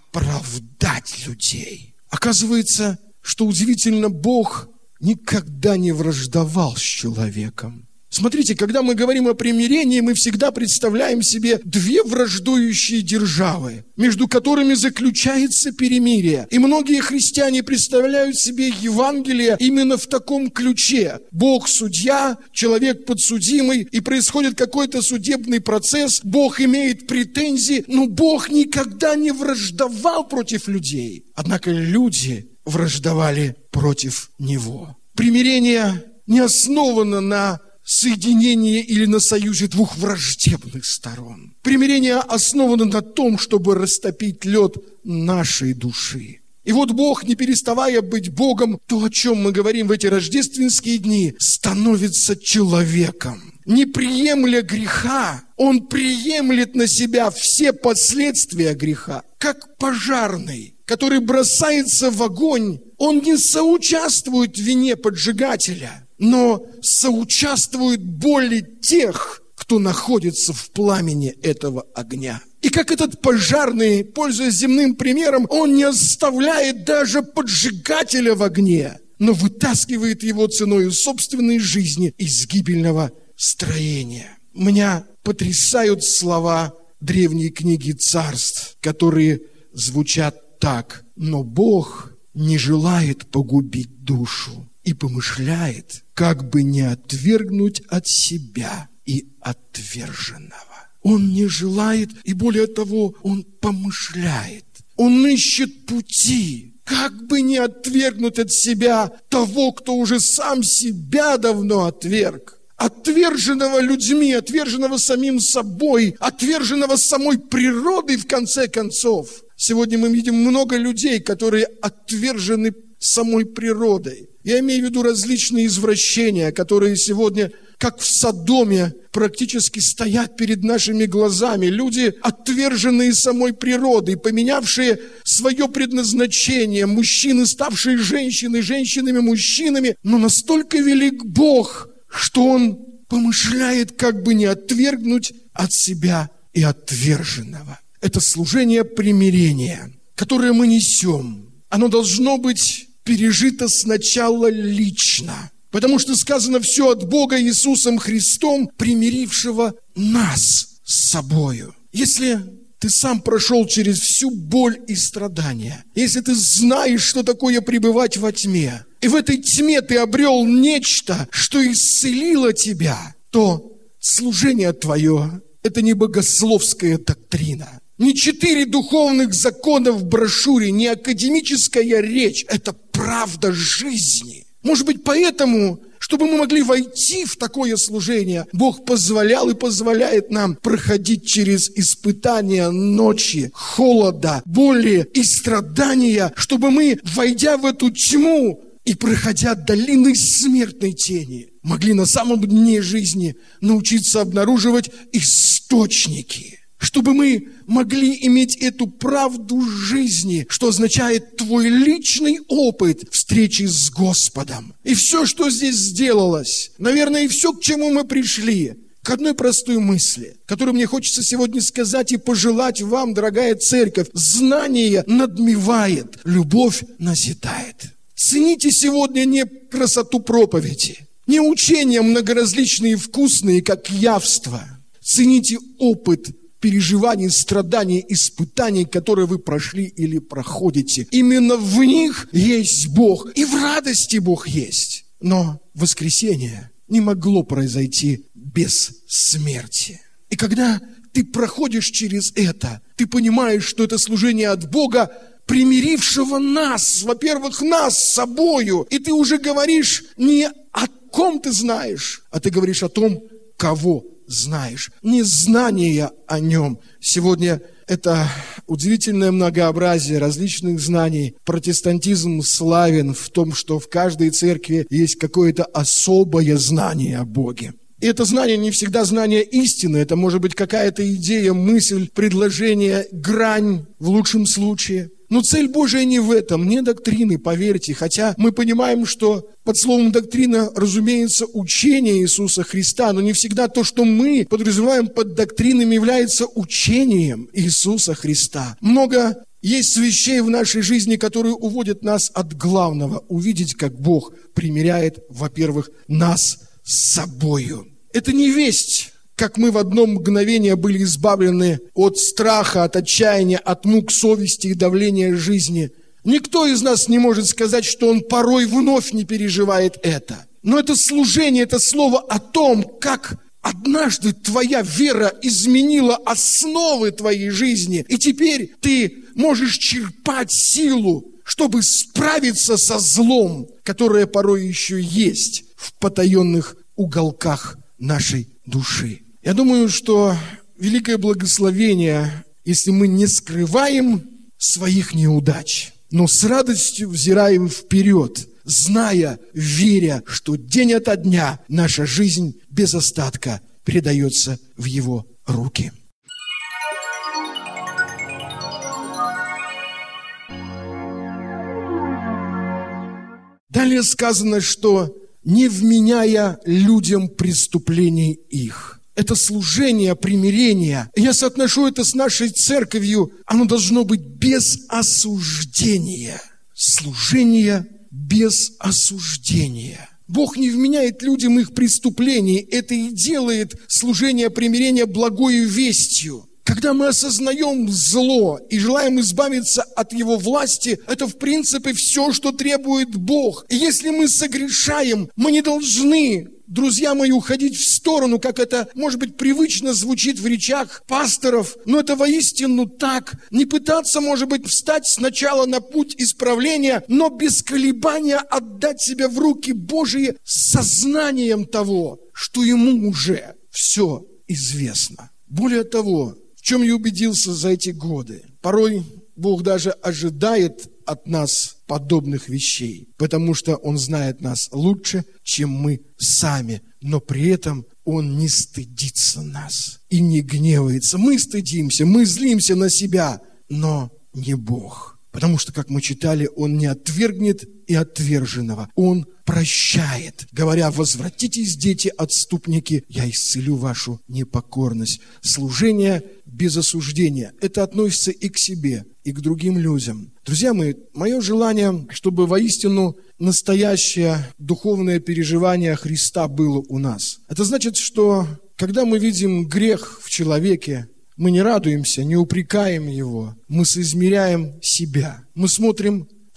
оправдать людей. Оказывается, что удивительно, Бог никогда не враждовал с человеком. Смотрите, когда мы говорим о примирении, мы всегда представляем себе две враждующие державы, между которыми заключается перемирие. И многие христиане представляют себе Евангелие именно в таком ключе. Бог судья, человек подсудимый, и происходит какой-то судебный процесс, Бог имеет претензии, но Бог никогда не враждовал против людей. Однако люди враждовали против Него. Примирение не основано на соединение или на союзе двух враждебных сторон. Примирение основано на том, чтобы растопить лед нашей души. И вот Бог, не переставая быть Богом, то, о чем мы говорим в эти рождественские дни, становится человеком. Не приемля греха, Он приемлет на себя все последствия греха. Как пожарный, который бросается в огонь, он не соучаствует в вине поджигателя, но соучаствует боли тех, кто находится в пламени этого огня. И как этот пожарный, пользуясь земным примером, он не оставляет даже поджигателя в огне, но вытаскивает его ценой собственной жизни из гибельного строения. Меня потрясают слова древней книги Царств, которые звучат так: «Но Бог не желает погубить душу и помышляет, как бы не отвергнуть от себя и отверженного». Он не желает, и более того, Он помышляет. Он ищет пути, как бы не отвергнуть от себя того, кто уже сам себя давно отверг. Отверженного людьми, отверженного самим собой, отверженного самой природой, в конце концов. Сегодня мы видим много людей, которые отвержены самой природой. Я имею в виду различные извращения, которые сегодня, как в Содоме, практически стоят перед нашими глазами. Люди, отверженные самой природой, поменявшие свое предназначение, мужчины, ставшие женщины, женщинами, мужчинами. Но настолько велик Бог, что Он помышляет, как бы не отвергнуть от себя и отверженного. Это служение примирения, которое мы несем. Оно должно быть пережито сначала лично. Потому что сказано: все от Бога Иисусом Христом, примирившего нас с собою. Если ты сам прошел через всю боль и страдания, если ты знаешь, что такое пребывать во тьме, и в этой тьме ты обрел нечто, что исцелило тебя, то служение твое – это не богословская доктрина, не 4 духовных закона в брошюре, не академическая речь – это правда жизни. Может быть, поэтому, чтобы мы могли войти в такое служение, Бог позволял и позволяет нам проходить через испытания ночи, холода, боли и страдания, чтобы мы, войдя в эту тьму и проходя долины смертной тени, могли на самом дне жизни научиться обнаруживать источники. Чтобы мы могли иметь эту правду жизни, что означает твой личный опыт встречи с Господом. И все, что здесь сделалось, наверное, и все, к чему мы пришли, к одной простой мысли, которую мне хочется сегодня сказать и пожелать вам, дорогая церковь. Знание надмевает, любовь назидает. Цените сегодня не красоту проповеди, не учения многоразличные и вкусные, как явство. Цените опыт переживаний, страданий, испытаний, которые вы прошли или проходите. Именно в них есть Бог. И в радости Бог есть. Но воскресение не могло произойти без смерти. И когда ты проходишь через это, ты понимаешь, что это служение от Бога, примирившего нас, во-первых, нас с собою. И ты уже говоришь не о ком ты знаешь, а ты говоришь о том, кого знаешь. Не знание о нем. Сегодня это удивительное многообразие различных знаний. Протестантизм славен в том, что в каждой церкви есть какое-то особое знание о Боге. И это знание не всегда знание истины. Это может быть какая-то идея, мысль, предложение, грань в лучшем случае. Но цель Божия не в этом, не доктрины, поверьте. Хотя мы понимаем, что под словом доктрина, разумеется, учение Иисуса Христа, но не всегда то, что мы подразумеваем под доктринами, является учением Иисуса Христа. Много есть вещей в нашей жизни, которые уводят нас от главного. Увидеть, как Бог примиряет, во-первых, нас с собою. Это не весть, как мы в одно мгновение были избавлены от страха, от отчаяния, от мук совести и давления жизни. Никто из нас не может сказать, что он порой вновь не переживает это. Но это служение, это слово о том, как однажды твоя вера изменила основы твоей жизни. И теперь ты можешь черпать силу, чтобы справиться со злом, которое порой еще есть в потаенных уголках нашей души. Я думаю, что великое благословение, если мы не скрываем своих неудач, но с радостью взираем вперед, зная, веря, что день ото дня наша жизнь без остатка передается в Его руки. Далее сказано, что не вменяя людям преступлений их. Это служение примирения. Я соотношу это с нашей церковью. Оно должно быть без осуждения. Служение без осуждения. Бог не вменяет людям их преступлений. Это и делает служение примирения благою вестью. Когда мы осознаем зло и желаем избавиться от его власти, это в принципе все, что требует Бог. И если мы согрешаем, мы не должны, друзья мои, уходить в сторону, как это, может быть, привычно звучит в речах пасторов, но это воистину так. Не пытаться, может быть, встать сначала на путь исправления, но без колебания отдать себя в руки Божьи с сознанием того, что ему уже все известно. Более того, в чем я убедился за эти годы, порой Бог даже ожидает от нас подобных вещей, потому что Он знает нас лучше, чем мы сами, но при этом Он не стыдится нас и не гневается. Мы стыдимся, мы злимся на себя, но не Бог. Потому что, как мы читали, Он не отвергнет и отверженного. Он прощает, говоря: возвратитесь, дети, отступники, я исцелю вашу непокорность. Служение без осуждения. Это относится и к себе, и к другим людям. Друзья мои, мое желание, чтобы воистину настоящее духовное переживание Христа было у нас. Это значит, что когда мы видим грех в человеке, мы не радуемся, не упрекаем его, мы соизмеряем себя. Мы смотрим в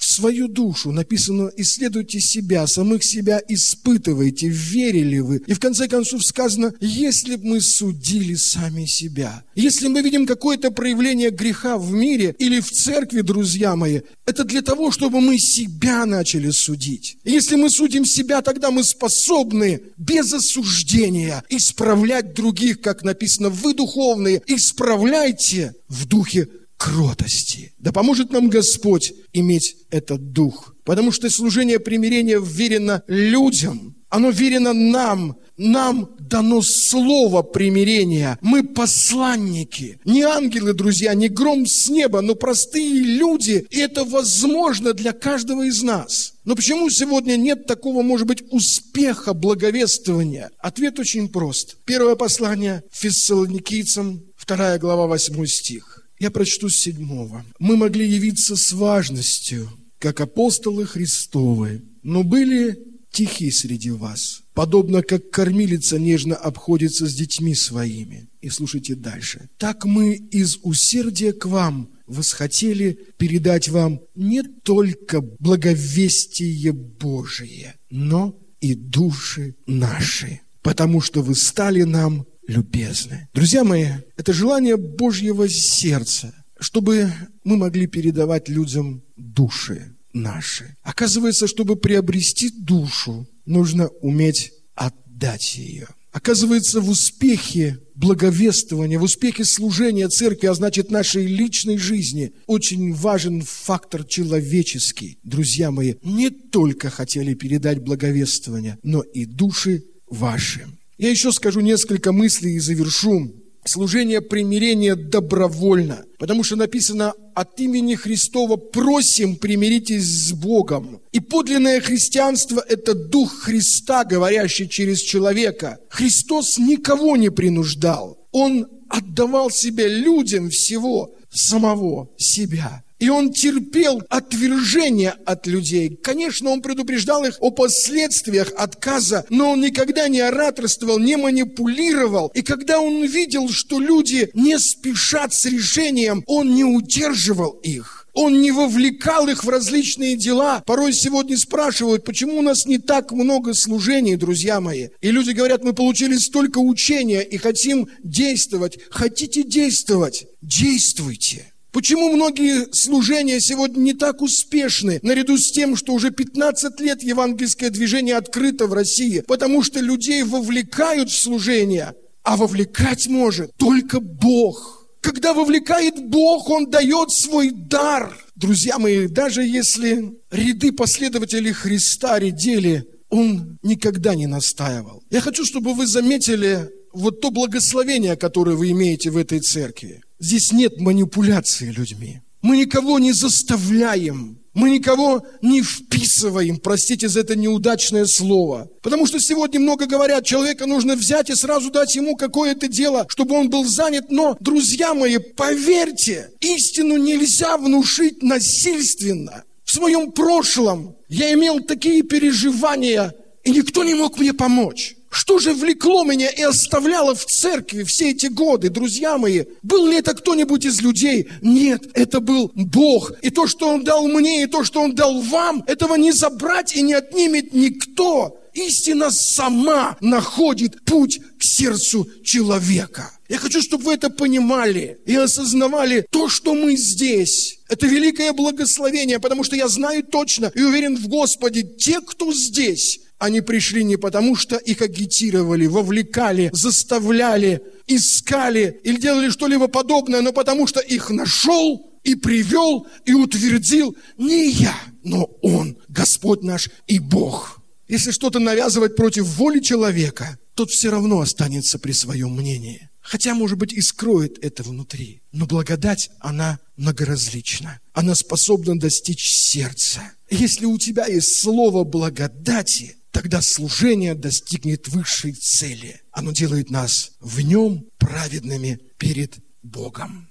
свою душу. Написано: исследуйте себя, самих себя испытывайте, верили вы. И в конце концов сказано: если бы мы судили сами себя. Если мы видим какое-то проявление греха в мире или в церкви, друзья мои, это для того, чтобы мы себя начали судить. И если мы судим себя, тогда мы способны без осуждения исправлять других, как написано: вы духовные, исправляйте в духе кротости. Да поможет нам Господь иметь этот дух. Потому что служение примирения верено людям, оно верено нам. Нам дано слово примирения. Мы посланники. Не ангелы, друзья, не гром с неба, но простые люди. И это возможно для каждого из нас. Но почему сегодня нет такого, может быть, успеха благовествования? Ответ очень прост. Первое послание Фессалоникийцам, 2 глава, 8 стих. Я прочту с 7. «Мы могли явиться с важностью, как апостолы Христовы, но были тихи среди вас, подобно как кормилица нежно обходится с детьми своими». И слушайте дальше. «Так мы из усердия к вам восхотели передать вам не только благовестие Божие, но и души наши, потому что вы стали нам любезны». Друзья мои, это желание Божьего сердца, чтобы мы могли передавать людям души наши. Оказывается, чтобы приобрести душу, нужно уметь отдать ее. Оказывается, в успехе благовествования, в успехе служения церкви, а значит нашей личной жизни, очень важен фактор человеческий. Друзья мои, не только хотели передать благовествование, но и души ваши. Я еще скажу несколько мыслей и завершу. Служение примирения добровольно, потому что написано: от имени Христова просим, примиритесь с Богом. И подлинное христианство – это Дух Христа, говорящий через человека. Христос никого не принуждал. Он отдавал себя людям всего, самого себя. И Он терпел отвержение от людей. Конечно, Он предупреждал их о последствиях отказа, но Он никогда не ораторствовал, не манипулировал. И когда Он видел, что люди не спешат с решением, Он не удерживал их. Он не вовлекал их в различные дела. Порой сегодня спрашивают, почему у нас не так много служений, друзья мои. И люди говорят: мы получили столько учения и хотим действовать. Хотите действовать? Действуйте. Почему многие служения сегодня не так успешны, наряду с тем, что уже 15 лет евангельское движение открыто в России? Потому что людей вовлекают в служение, а вовлекать может только Бог. Когда вовлекает Бог, Он дает свой дар. Друзья мои, даже если ряды последователей Христа редели, Он никогда не настаивал. Я хочу, чтобы вы заметили вот то благословение, которое вы имеете в этой церкви. Здесь нет манипуляции людьми. Мы никого не заставляем. Мы никого не вписываем, простите за это неудачное слово. Потому что сегодня много говорят, человека нужно взять и сразу дать ему какое-то дело, чтобы он был занят. Но, друзья мои, поверьте, истину нельзя внушить насильственно. В своем прошлом я имел такие переживания, и никто не мог мне помочь. Что же влекло меня и оставляло в церкви все эти годы, друзья мои? Был ли это кто-нибудь из людей? Нет, это был Бог. И то, что Он дал мне, и то, что Он дал вам, этого не забрать и не отнимет никто. Истина сама находит путь к сердцу человека. Я хочу, чтобы вы это понимали и осознавали. То, что мы здесь, это великое благословение, потому что я знаю точно и уверен в Господе, те, кто здесь, они пришли не потому, что их агитировали, вовлекали, заставляли, искали или делали что-либо подобное, но потому что их нашел и привел, и утвердил не я, но Он, Господь наш и Бог. Если что-то навязывать против воли человека, тот все равно останется при своем мнении. Хотя, может быть, и скроет это внутри. Но благодать, она многоразлична. Она способна достичь сердца. Если у тебя есть слово благодати, тогда служение достигнет высшей цели. Оно делает нас в нем праведными перед Богом.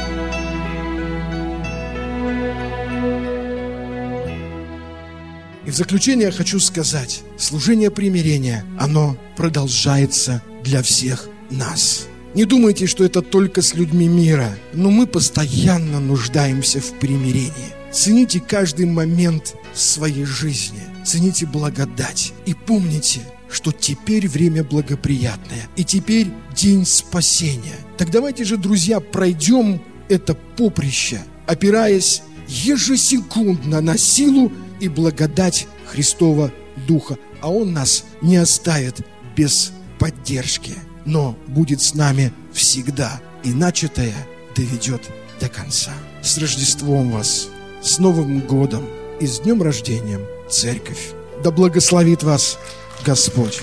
И в заключение я хочу сказать, служение примирения, оно продолжается для всех нас. Не думайте, что это только с людьми мира, но мы постоянно нуждаемся в примирении. Цените каждый момент своей жизни, цените благодать и помните, что теперь время благоприятное, и теперь день спасения. Так давайте же, друзья, пройдем это поприще, опираясь ежесекундно на силу и благодать Христова Духа. А Он нас не оставит без поддержки, но будет с нами всегда, и начатое доведет до конца. С Рождеством вас, с Новым годом и с днем рождения, Церковь! Да благословит вас Господь!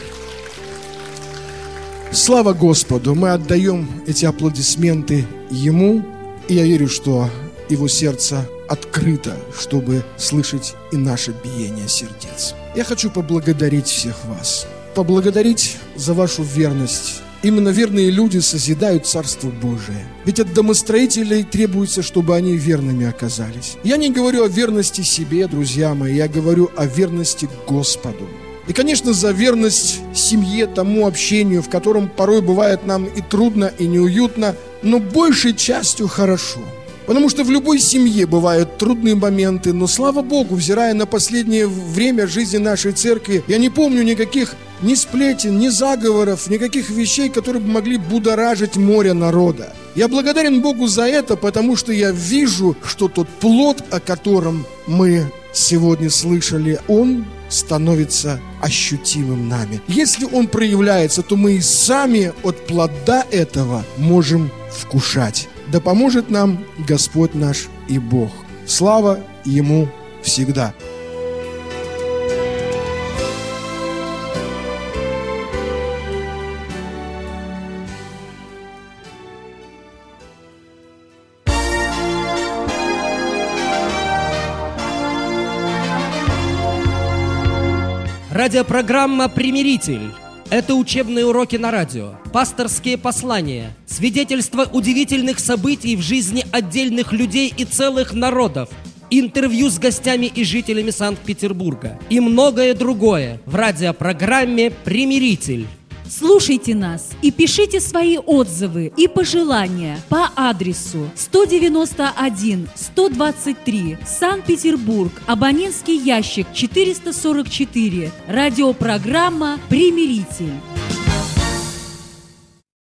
Слава Господу! Мы отдаем эти аплодисменты Ему, и я верю, что Его сердце открыто, чтобы слышать и наше биение сердец. Я хочу поблагодарить всех вас, поблагодарить за вашу верность. Именно верные люди созидают Царство Божие. Ведь от домостроителей требуется, чтобы они верными оказались. Я не говорю о верности себе, друзья мои, я говорю о верности Господу. И, конечно, за верность семье, тому общению, в котором порой бывает нам и трудно, и неуютно, но большей частью хорошо. Потому что в любой семье бывают трудные моменты, но, слава Богу, взирая на последнее время жизни нашей церкви, я не помню никаких ни сплетен, ни заговоров, никаких вещей, которые бы могли будоражить море народа. Я благодарен Богу за это, потому что я вижу, что тот плод, о котором мы сегодня слышали, он становится ощутимым нами. Если он проявляется, то мы и сами от плода этого можем вкушать. Да поможет нам Господь наш и Бог. Слава Ему всегда. Радиопрограмма «Примиритель». Это учебные уроки на радио, пасторские послания, свидетельства удивительных событий в жизни отдельных людей и целых народов, интервью с гостями и жителями Санкт-Петербурга и многое другое в радиопрограмме «Примиритель». Слушайте нас и пишите свои отзывы и пожелания по адресу 191-123, Санкт-Петербург, абонентский ящик 444, радиопрограмма «Примиритель».